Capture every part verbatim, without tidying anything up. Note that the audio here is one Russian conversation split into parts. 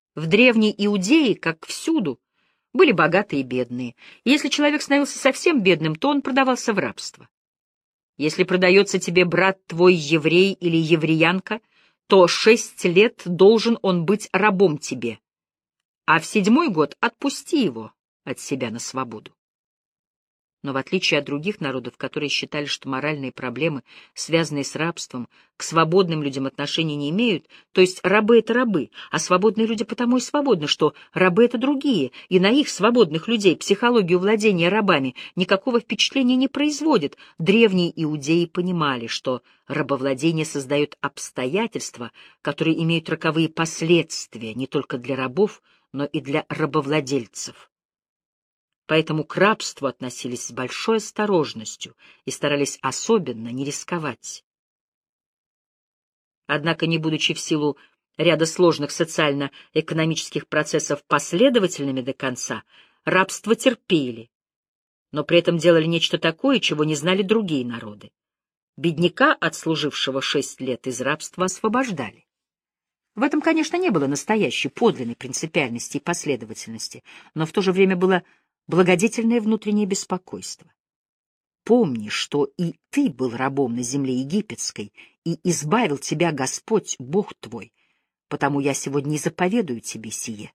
В древней Иудее, как всюду, были богатые и бедные. И если человек становился совсем бедным, то он продавался в рабство. Если продается тебе брат твой еврей или евреянка, то шесть лет должен он быть рабом тебе, а в седьмой год отпусти его от себя на свободу. Но в отличие от других народов, которые считали, что моральные проблемы, связанные с рабством, к свободным людям отношения не имеют, то есть рабы — это рабы, а свободные люди потому и свободны, что рабы — это другие, и на их, свободных людей, психологию владения рабами никакого впечатления не производит, древние иудеи понимали, что рабовладение создает обстоятельства, которые имеют роковые последствия не только для рабов, но и для рабовладельцев. Поэтому к рабству относились с большой осторожностью и старались особенно не рисковать. Однако, не будучи в силу ряда сложных социально-экономических процессов последовательными до конца, рабство терпели, но при этом делали нечто такое, чего не знали другие народы. Бедняка, отслужившего шесть лет, из рабства освобождали. В этом, конечно, не было настоящей подлинной принципиальности и последовательности, но в то же время было благодетельное внутреннее беспокойство. Помни, что и ты был рабом на земле египетской, и избавил тебя Господь, Бог твой, потому я сегодня и заповедую тебе сие.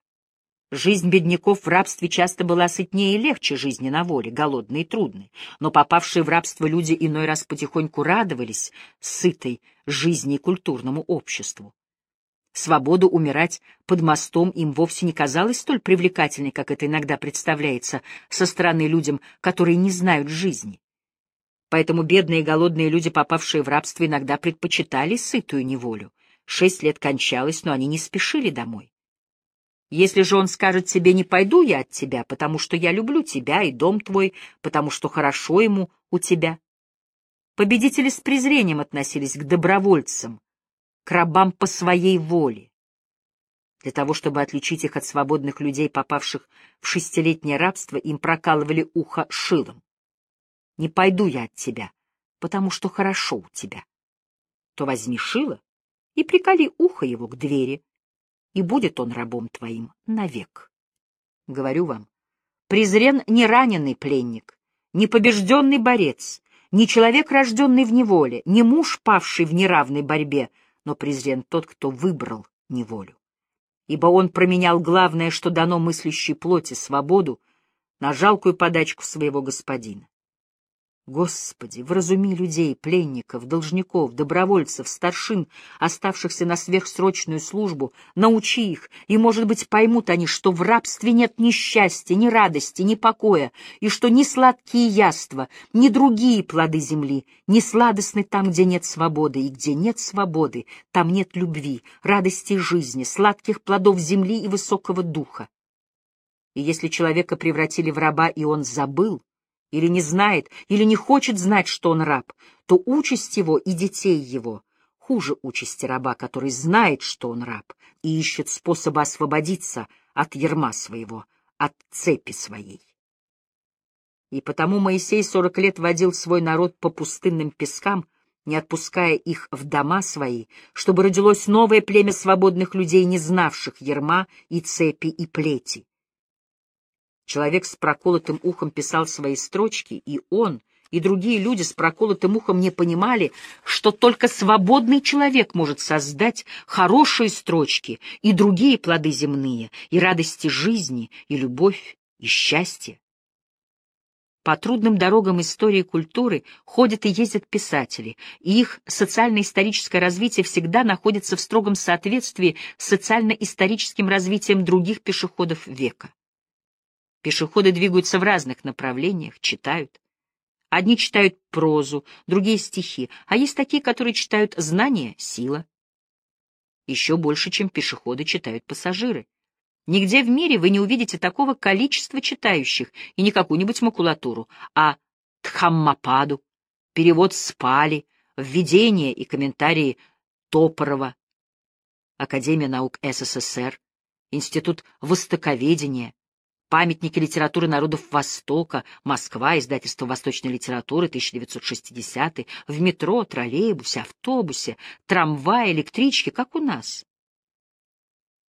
Жизнь бедняков в рабстве часто была сытнее и легче жизни на воле, голодной и трудной, но попавшие в рабство люди иной раз потихоньку радовались сытой жизни и культурному обществу. Свобода умирать под мостом им вовсе не казалась столь привлекательной, как это иногда представляется со стороны людям, которые не знают жизни. Поэтому бедные и голодные люди, попавшие в рабство, иногда предпочитали сытую неволю. Шесть лет кончалось, но они не спешили домой. Если же он скажет тебе: «Не пойду я от тебя, потому что я люблю тебя и дом твой, потому что хорошо ему у тебя». Победители с презрением относились к добровольцам, к рабам по своей воле. Для того, чтобы отличить их от свободных людей, попавших в шестилетнее рабство, им прокалывали ухо шилом. «Не пойду я от тебя, потому что хорошо у тебя». То возьми шило и приколи ухо его к двери, и будет он рабом твоим навек. Говорю вам, презрен не раненый пленник, не побежденный борец, не человек, рожденный в неволе, не муж, павший в неравной борьбе, но презрен тот, кто выбрал неволю. Ибо он променял главное, что дано мыслящей плоти, свободу, на жалкую подачку своего господина. Господи, вразуми людей, пленников, должников, добровольцев, старшин, оставшихся на сверхсрочную службу, научи их, и, может быть, поймут они, что в рабстве нет ни счастья, ни радости, ни покоя, и что ни сладкие яства, ни другие плоды земли не сладостны там, где нет свободы, и где нет свободы, там нет любви, радости жизни, сладких плодов земли и высокого духа. И если человека превратили в раба, и он забыл, или не знает, или не хочет знать, что он раб, то участь его и детей его хуже участи раба, который знает, что он раб, и ищет способа освободиться от ярма своего, от цепи своей. И потому Моисей сорок лет водил свой народ по пустынным пескам, не отпуская их в дома свои, чтобы родилось новое племя свободных людей, не знавших ярма и цепи и плети. Человек с проколотым ухом писал свои строчки, и он, и другие люди с проколотым ухом не понимали, что только свободный человек может создать хорошие строчки и другие плоды земные, и радости жизни, и любовь, и счастье. По трудным дорогам истории и культуры ходят и ездят писатели, и их социально-историческое развитие всегда находится в строгом соответствии с социально-историческим развитием других пешеходов века. Пешеходы двигаются в разных направлениях, читают. Одни читают прозу, другие — стихи, а есть такие, которые читают знания, сила. Еще больше, чем пешеходы, читают пассажиры. Нигде в мире вы не увидите такого количества читающих, и не какую-нибудь макулатуру, а Дхаммападу, перевод с Пали, введение и комментарии Топорова, Академия наук СССР, Институт востоковедения, памятники литературы народов Востока, Москва, издательство «Восточной литературы», тысяча девятьсот шестидесятый, в метро, троллейбусе, автобусе, трамвае, электричке, как у нас.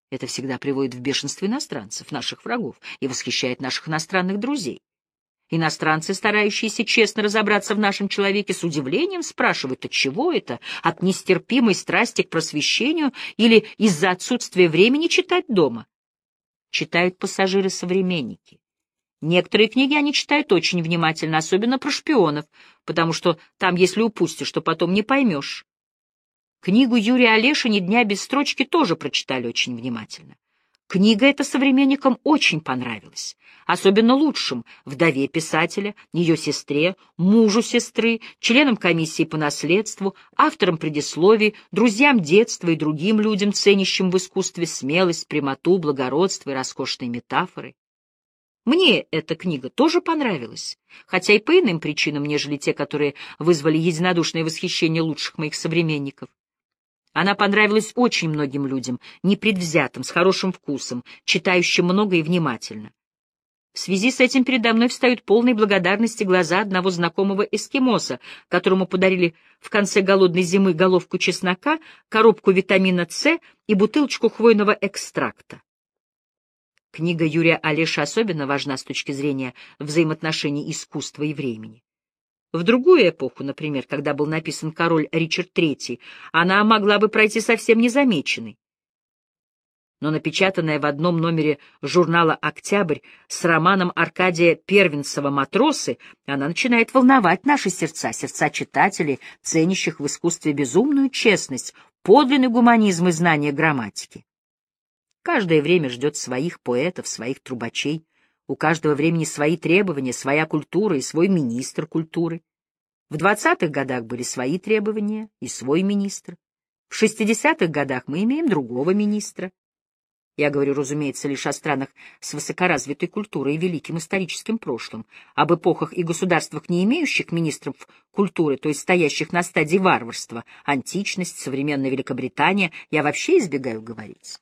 Это всегда приводит в бешенство иностранцев, наших врагов, и восхищает наших иностранных друзей. Иностранцы, старающиеся честно разобраться в нашем человеке, с удивлением спрашивают, от чего это, от нестерпимой страсти к просвещению или из-за отсутствия времени читать дома. Читают пассажиры-современники. Некоторые книги они читают очень внимательно, особенно про шпионов, потому что там, если упустишь, то потом не поймешь. Книгу Юрия Олешини «Дня без строчки» тоже прочитали очень внимательно. Книга эта современникам очень понравилась, особенно лучшим — вдове писателя, ее сестре, мужу сестры, членам комиссии по наследству, авторам предисловий, друзьям детства и другим людям, ценящим в искусстве смелость, прямоту, благородство и роскошные метафоры. Мне эта книга тоже понравилась, хотя и по иным причинам, нежели те, которые вызвали единодушное восхищение лучших моих современников. Она понравилась очень многим людям, непредвзятым, с хорошим вкусом, читающим много и внимательно. В связи с этим передо мной встают полные благодарности глаза одного знакомого эскимоса, которому подарили в конце голодной зимы головку чеснока, коробку витамина С и бутылочку хвойного экстракта. Книга Юрия Олеши особенно важна с точки зрения взаимоотношений искусства и времени. В другую эпоху, например, когда был написан король Ричард третий, она могла бы пройти совсем незамеченной. Но напечатанная в одном номере журнала «Октябрь» с романом Аркадия Первенцева «Матросы», она начинает волновать наши сердца, сердца читателей, ценящих в искусстве безумную честность, подлинный гуманизм и знание грамматики. Каждое время ждет своих поэтов, своих трубачей. У каждого времени свои требования, своя культура и свой министр культуры. В двадцатых годах были свои требования и свой министр. В шестидесятых годах мы имеем другого министра. Я говорю, разумеется, лишь о странах с высокоразвитой культурой и великим историческим прошлым. Об эпохах и государствах, не имеющих министров культуры, то есть стоящих на стадии варварства, античность, современная Великобритания, я вообще избегаю говорить.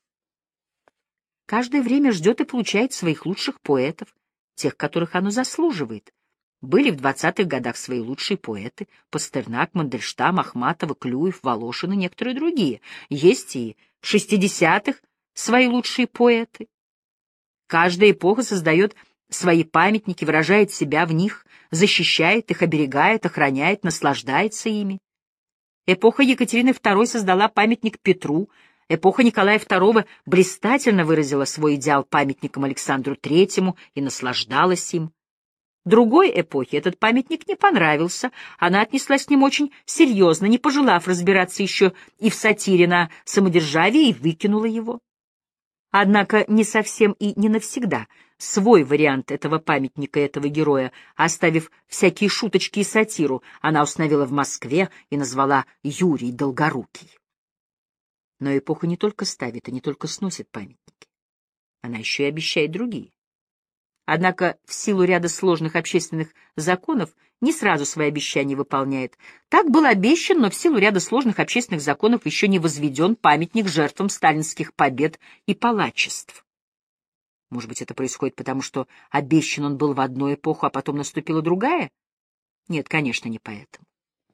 Каждое время ждет и получает своих лучших поэтов, тех, которых оно заслуживает. Были в двадцатых годах свои лучшие поэты — Пастернак, Мандельштам, Ахматова, Клюев, Волошин и некоторые другие. Есть и в шестидесятых свои лучшие поэты. Каждая эпоха создает свои памятники, выражает себя в них, защищает их, оберегает, охраняет, наслаждается ими. Эпоха Екатерины второй создала памятник Петру, эпоха Николая второго блистательно выразила свой идеал памятником Александру третьему и наслаждалась им. Другой эпохе этот памятник не понравился, она отнеслась к нему очень серьезно, не пожелав разбираться еще и в сатире на самодержавие, и выкинула его. Однако не совсем и не навсегда свой вариант этого памятника, этого героя, оставив всякие шуточки и сатиру, она установила в Москве и назвала Юрий Долгорукий. Но эпоха не только ставит и не только сносит памятники, она еще и обещает другие. Однако в силу ряда сложных общественных законов не сразу свои обещания выполняет. Так был обещан, но в силу ряда сложных общественных законов еще не возведен памятник жертвам сталинских побед и палачеств. Может быть, это происходит потому, что обещан он был в одну эпоху, а потом наступила другая? Нет, конечно, не поэтому.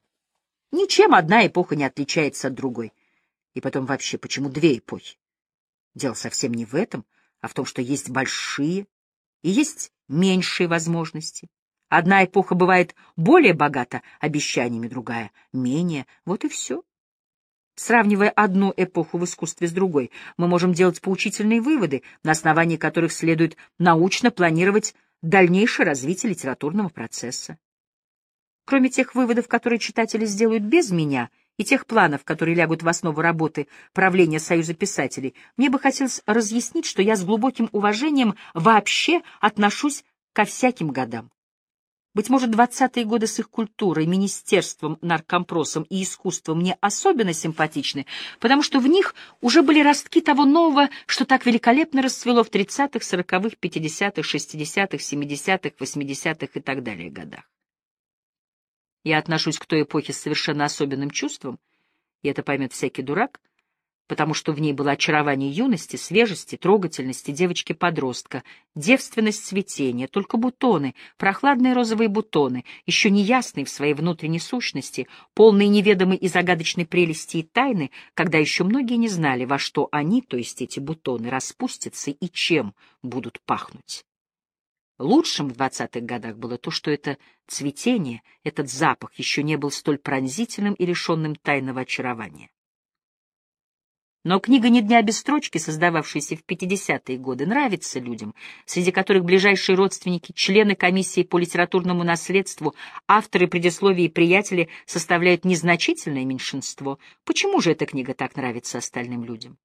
Ничем одна эпоха не отличается от другой. И потом вообще, почему две эпохи? Дело совсем не в этом, а в том, что есть большие и есть меньшие возможности. Одна эпоха бывает более богата обещаниями, другая — менее. Вот и все. Сравнивая одну эпоху в искусстве с другой, мы можем делать поучительные выводы, на основании которых следует научно планировать дальнейшее развитие литературного процесса. Кроме тех выводов, которые читатели сделают без меня, и тех планов, которые лягут в основу работы правления Союза писателей, мне бы хотелось разъяснить, что я с глубоким уважением вообще отношусь ко всяким годам. Быть может, двадцатые годы с их культурой, министерством, наркомпросом и искусством мне особенно симпатичны, потому что в них уже были ростки того нового, что так великолепно расцвело в тридцатых, сороковых, пятидесятых, шестидесятых, семидесятых, восьмидесятых и так далее годах. Я отношусь к той эпохе с совершенно особенным чувством, и это поймет всякий дурак, потому что в ней было очарование юности, свежести, трогательности девочки-подростка, девственность цветения, только бутоны, прохладные розовые бутоны, еще неясные в своей внутренней сущности, полные неведомой и загадочной прелести и тайны, когда еще многие не знали, во что они, то есть эти бутоны, распустятся и чем будут пахнуть. Лучшим в двадцатых годах было то, что это цветение, этот запах еще не был столь пронзительным и лишенным тайного очарования. Но книга «Ни дня без строчки», создававшаяся в пятидесятые годы, нравится людям, среди которых ближайшие родственники, члены комиссии по литературному наследству, авторы предисловий и приятели составляют незначительное меньшинство. Почему же эта книга так нравится остальным людям?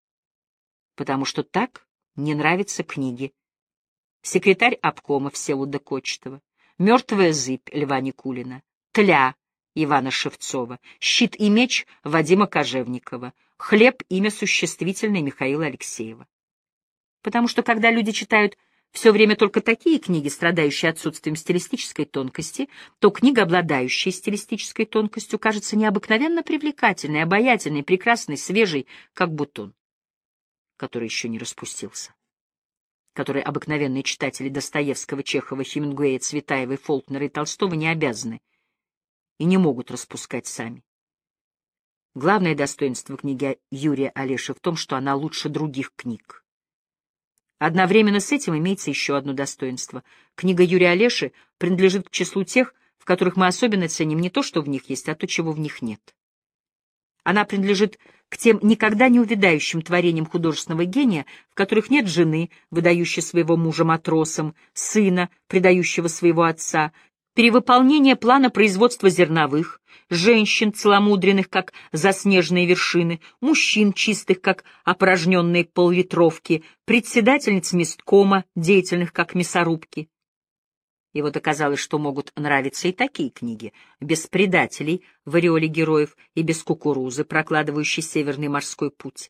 Потому что так не нравятся книги «Секретарь обкома» Всеволода Кочетова, «Мертвая зыбь» Льва Никулина, «Тля» Ивана Шевцова, «Щит и меч» Вадима Кожевникова, «Хлеб» имя существительное Михаила Алексеева. Потому что когда люди читают все время только такие книги, страдающие отсутствием стилистической тонкости, то книга, обладающая стилистической тонкостью, кажется необыкновенно привлекательной, обаятельной, прекрасной, свежей, как бутон, который еще не распустился, который обыкновенные читатели Достоевского, Чехова, Хемингуэя, Цветаева, Фолкнера и Толстого не обязаны и не могут распускать сами. Главное достоинство книги Юрия Олеши в том, что она лучше других книг. Одновременно с этим имеется еще одно достоинство. Книга Юрия Олеши принадлежит к числу тех, в которых мы особенно ценим не то, что в них есть, а то, чего в них нет. Она принадлежит к тем никогда не увядающим творениям художественного гения, в которых нет жены, выдающей своего мужа матросом, сына, предающего своего отца, перевыполнение плана производства зерновых, женщин, целомудренных, как заснеженные вершины, мужчин, чистых, как опорожненные поллитровки, председательниц месткома, деятельных, как мясорубки. И вот оказалось, что могут нравиться и такие книги, без предателей в ореоле героев и без кукурузы, прокладывающей северный морской путь.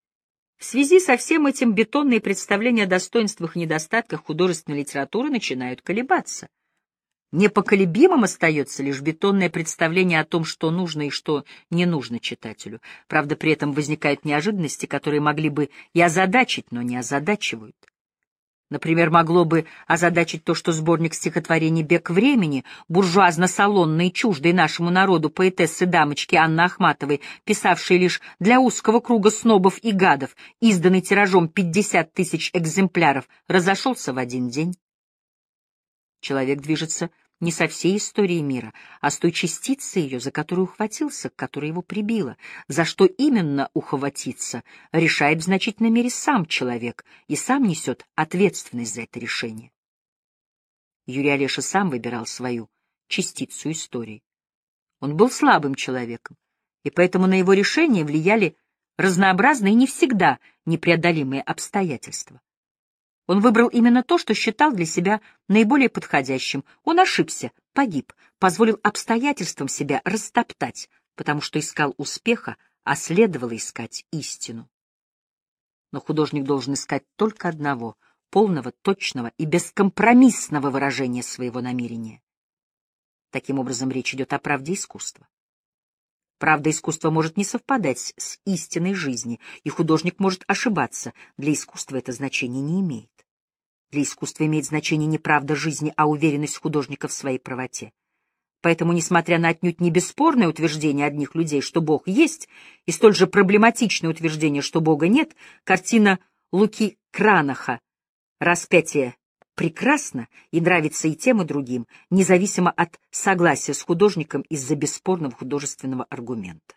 В связи со всем этим бетонные представления о достоинствах и недостатках художественной литературы начинают колебаться. Непоколебимым остается лишь бетонное представление о том, что нужно и что не нужно читателю. Правда, при этом возникают неожиданности, которые могли бы и озадачить, но не озадачивают. Например, могло бы озадачить то, что сборник стихотворений «Бег времени», буржуазно-салонной и чуждой нашему народу поэтессы-дамочки Анны Ахматовой, писавшей лишь для узкого круга снобов и гадов, изданный тиражом пятьдесят тысяч экземпляров, разошелся в один день. Человек движется не со всей историей мира, а с той частицей ее, за которую ухватился, к которой его прибило. За что именно ухватиться, решает в значительной мере сам человек и сам несет ответственность за это решение. Юрий Олеша сам выбирал свою частицу истории. Он был слабым человеком, и поэтому на его решение влияли разнообразные и не всегда непреодолимые обстоятельства. Он выбрал именно то, что считал для себя наиболее подходящим. Он ошибся, погиб, позволил обстоятельствам себя растоптать, потому что искал успеха, а следовало искать истину. Но художник должен искать только одного — полного, точного и бескомпромиссного выражения своего намерения. Таким образом, речь идет о правде искусства. Правда искусства может не совпадать с истиной жизни, и художник может ошибаться. Для искусства это значение не имеет. Для искусства имеет значение не правда жизни, а уверенность художника в своей правоте. Поэтому, несмотря на отнюдь не бесспорное утверждение одних людей, что Бог есть, и столь же проблематичное утверждение, что Бога нет, картина Луки Кранаха «Распятие» прекрасна и нравится и тем, и другим, независимо от согласия с художником из-за бесспорного художественного аргумента.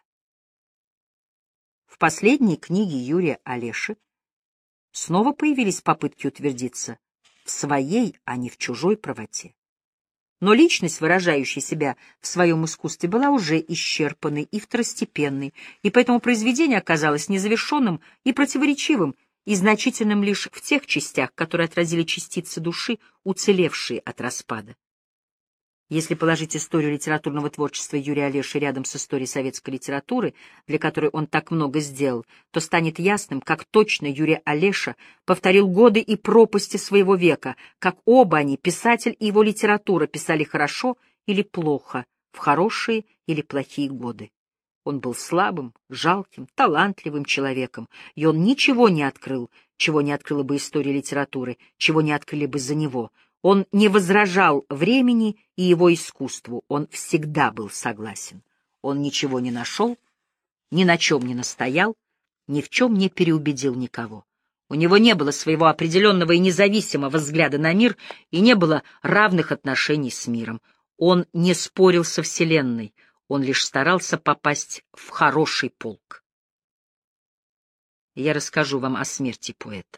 В последней книге Юрия Олеши снова появились попытки утвердиться в своей, а не в чужой правоте. Но личность, выражающая себя в своем искусстве, была уже исчерпанной и второстепенной, и поэтому произведение оказалось незавершенным и противоречивым, и значительным лишь в тех частях, которые отразили частицы души, уцелевшие от распада. Если положить историю литературного творчества Юрия Олеши рядом с историей советской литературы, для которой он так много сделал, то станет ясным, как точно Юрий Олеша повторил годы и пропасти своего века, как оба они, писатель и его литература, писали хорошо или плохо, в хорошие или плохие годы. Он был слабым, жалким, талантливым человеком, и он ничего не открыл, чего не открыла бы история литературы, чего не открыли бы за него. Он не возражал времени и его искусству, он всегда был согласен. Он ничего не нашел, ни на чем не настоял, ни в чем не переубедил никого. У него не было своего определенного и независимого взгляда на мир, и не было равных отношений с миром. Он не спорил со Вселенной, он лишь старался попасть в хороший полк. Я расскажу вам о смерти поэта.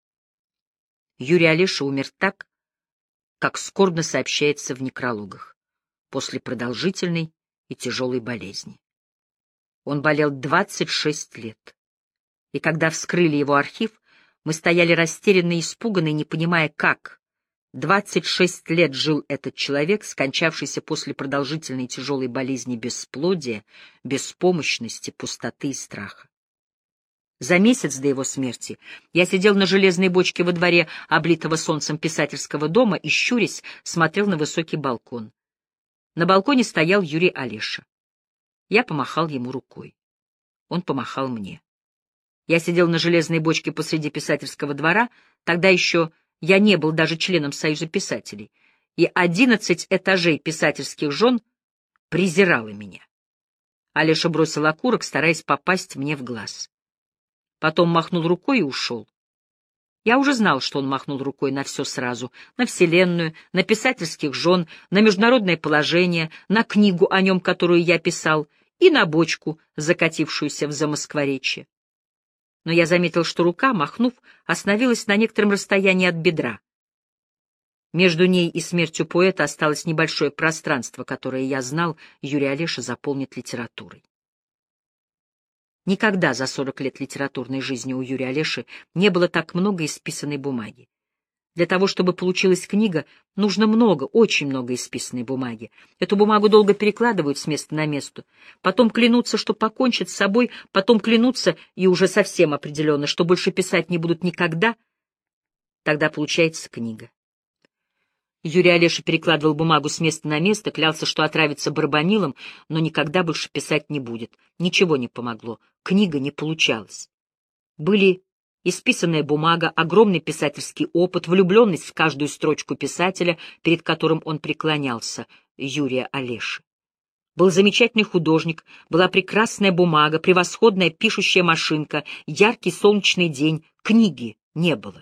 Юрий Олеша умер так, как скорбно сообщается в некрологах, после продолжительной и тяжелой болезни. Он болел двадцать шесть лет, и когда вскрыли его архив, мы стояли растерянные и испуганные, не понимая, как двадцать шесть лет жил этот человек, скончавшийся после продолжительной и тяжелой болезни бесплодия, беспомощности, пустоты и страха. За месяц до его смерти я сидел на железной бочке во дворе, облитого солнцем писательского дома, и, щурясь, смотрел на высокий балкон. На балконе стоял Юрий Олеша. Я помахал ему рукой. Он помахал мне. Я сидел на железной бочке посреди писательского двора, тогда еще я не был даже членом Союза писателей, и одиннадцать этажей писательских жен презирало меня. Олеша бросил окурок, стараясь попасть мне в глаз. Потом махнул рукой и ушел. Я уже знал, что он махнул рукой на все сразу, на Вселенную, на писательских жен, на международное положение, на книгу о нем, которую я писал, и на бочку, закатившуюся в Замоскворечье. Но я заметил, что рука, махнув, остановилась на некотором расстоянии от бедра. Между ней и смертью поэта осталось небольшое пространство, которое, я знал, Юрий Олеша заполнит литературой. Никогда за сорок лет литературной жизни у Юрия Олеши не было так много исписанной бумаги. Для того, чтобы получилась книга, нужно много, очень много исписанной бумаги. Эту бумагу долго перекладывают с места на место. Потом клянутся, что покончат с собой, потом клянутся, и уже совсем определенно, что больше писать не будут никогда. Тогда получается книга. Юрий Олеша перекладывал бумагу с места на место, клялся, что отравится барбанилом, но никогда больше писать не будет. Ничего не помогло. Книга не получалась. Были исписанная бумага, огромный писательский опыт, влюбленность в каждую строчку писателя, перед которым он преклонялся, Юрия Олеши. Был замечательный художник, была прекрасная бумага, превосходная пишущая машинка, яркий солнечный день. Книги не было.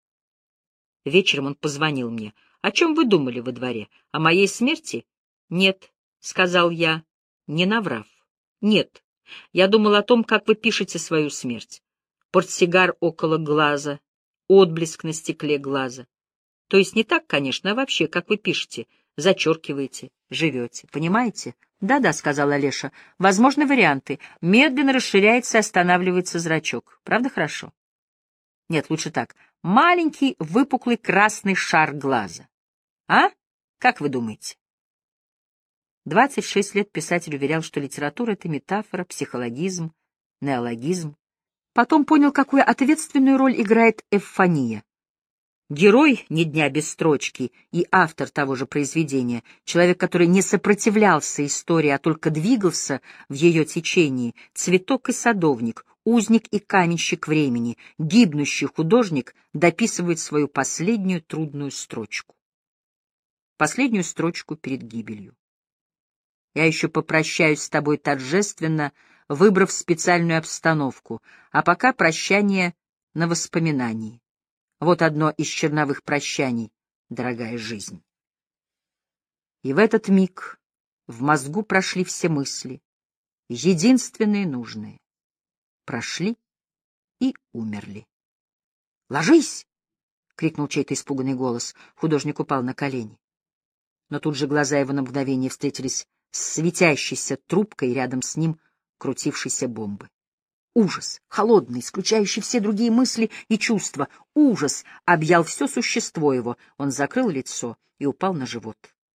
Вечером он позвонил мне. «О чем вы думали во дворе? О моей смерти?» «Нет», — сказал я, не наврав. «Нет. Я думал о том, как вы пишете свою смерть. Портсигар около глаза, отблеск на стекле глаза. То есть не так, конечно, а вообще, как вы пишете, зачеркиваете, живете. Понимаете?» «Да-да», — сказал Олеша. «Возможны варианты. Медленно расширяется и останавливается зрачок. Правда хорошо?» «Нет, лучше так. Маленький выпуклый красный шар глаза. А? Как вы думаете?» двадцать шесть лет писатель уверял, что литература — это метафора, психологизм, неологизм. Потом понял, какую ответственную роль играет эвфония. Герой «Ни дня без строчки» и автор того же произведения, человек, который не сопротивлялся истории, а только двигался в ее течении, цветок и садовник, узник и каменщик времени, гибнущий художник, дописывает свою последнюю трудную строчку. Последнюю строчку перед гибелью. Я еще попрощаюсь с тобой торжественно, выбрав специальную обстановку, а пока прощание на воспоминании. Вот одно из черновых прощаний, дорогая жизнь. И в этот миг в мозгу прошли все мысли, единственные нужные. Прошли и умерли. «Ложись!» — крикнул чей-то испуганный голос. Художник упал на колени. Но тут же глаза его на мгновение встретились с светящейся трубкой, рядом с ним крутившейся бомбы. Ужас, холодный, исключающий все другие мысли и чувства. Ужас объял все существо его. Он закрыл лицо и упал на живот.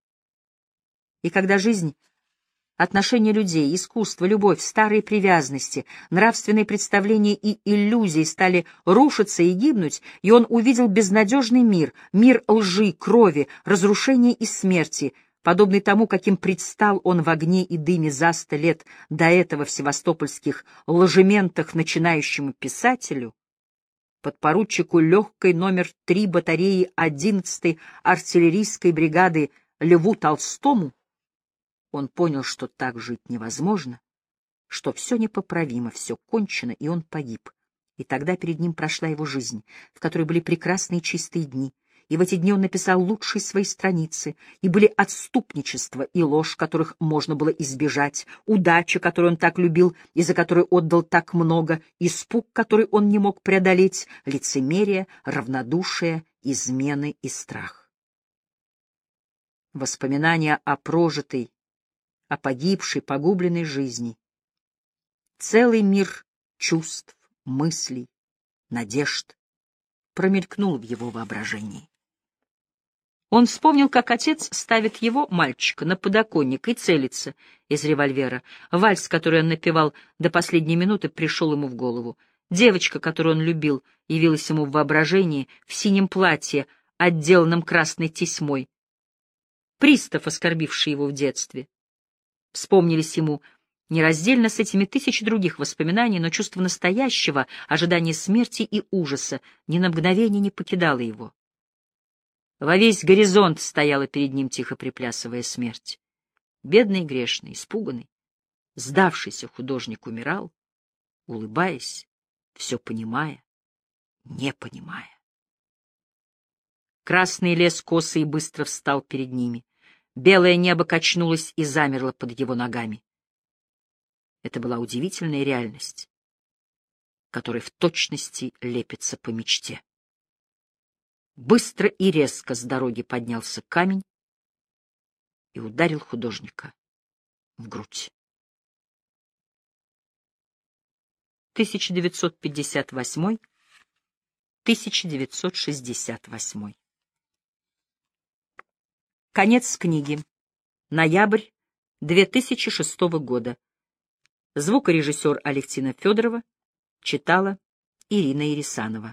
И когда жизнь, отношения людей, искусство, любовь, старые привязанности, нравственные представления и иллюзии стали рушиться и гибнуть, и он увидел безнадежный мир, мир лжи, крови, разрушения и смерти, подобный тому, каким предстал он в огне и дыме за сто лет до этого в севастопольских ложементах начинающему писателю, подпоручику легкой номер три батареи одиннадцатой артиллерийской бригады Льву Толстому, он понял, что так жить невозможно, что все непоправимо, все кончено, и он погиб. И тогда перед ним прошла его жизнь, в которой были прекрасные чистые дни, и в эти дни он написал лучшие свои страницы, и были отступничество и ложь, которых можно было избежать, удача, которую он так любил и за которую отдал так много, испуг, который он не мог преодолеть, лицемерие, равнодушие, измены и страх. Воспоминания о прожитой, о погибшей, погубленной жизни, целый мир чувств, мыслей, надежд промелькнул в его воображении. Он вспомнил, как отец ставит его, мальчика, на подоконник и целится из револьвера. Вальс, который он напевал до последней минуты, пришел ему в голову. Девочка, которую он любил, явилась ему в воображении в синем платье, отделанном красной тесьмой. Пристав, оскорбивший его в детстве. Вспомнились ему нераздельно с этими тысячи других воспоминаний, но чувство настоящего, ожидание смерти и ужаса ни на мгновение не покидало его. Во весь горизонт стояла перед ним, тихо приплясывая, смерть. Бедный и грешный, испуганный, сдавшийся художник умирал, улыбаясь, все понимая, не понимая. Красный лес косо и быстро встал перед ними. Белое небо качнулось и замерло под его ногами. Это была удивительная реальность, которая в точности лепится по мечте. Быстро и резко с дороги поднялся камень и ударил художника в грудь. тысяча девятьсот пятьдесят восьмой — тысяча девятьсот шестьдесят восьмой. Конец книги. Ноябрь две тысячи шестого года. Звукорежиссер Алевтина Федорова читала Ирина Ересанова.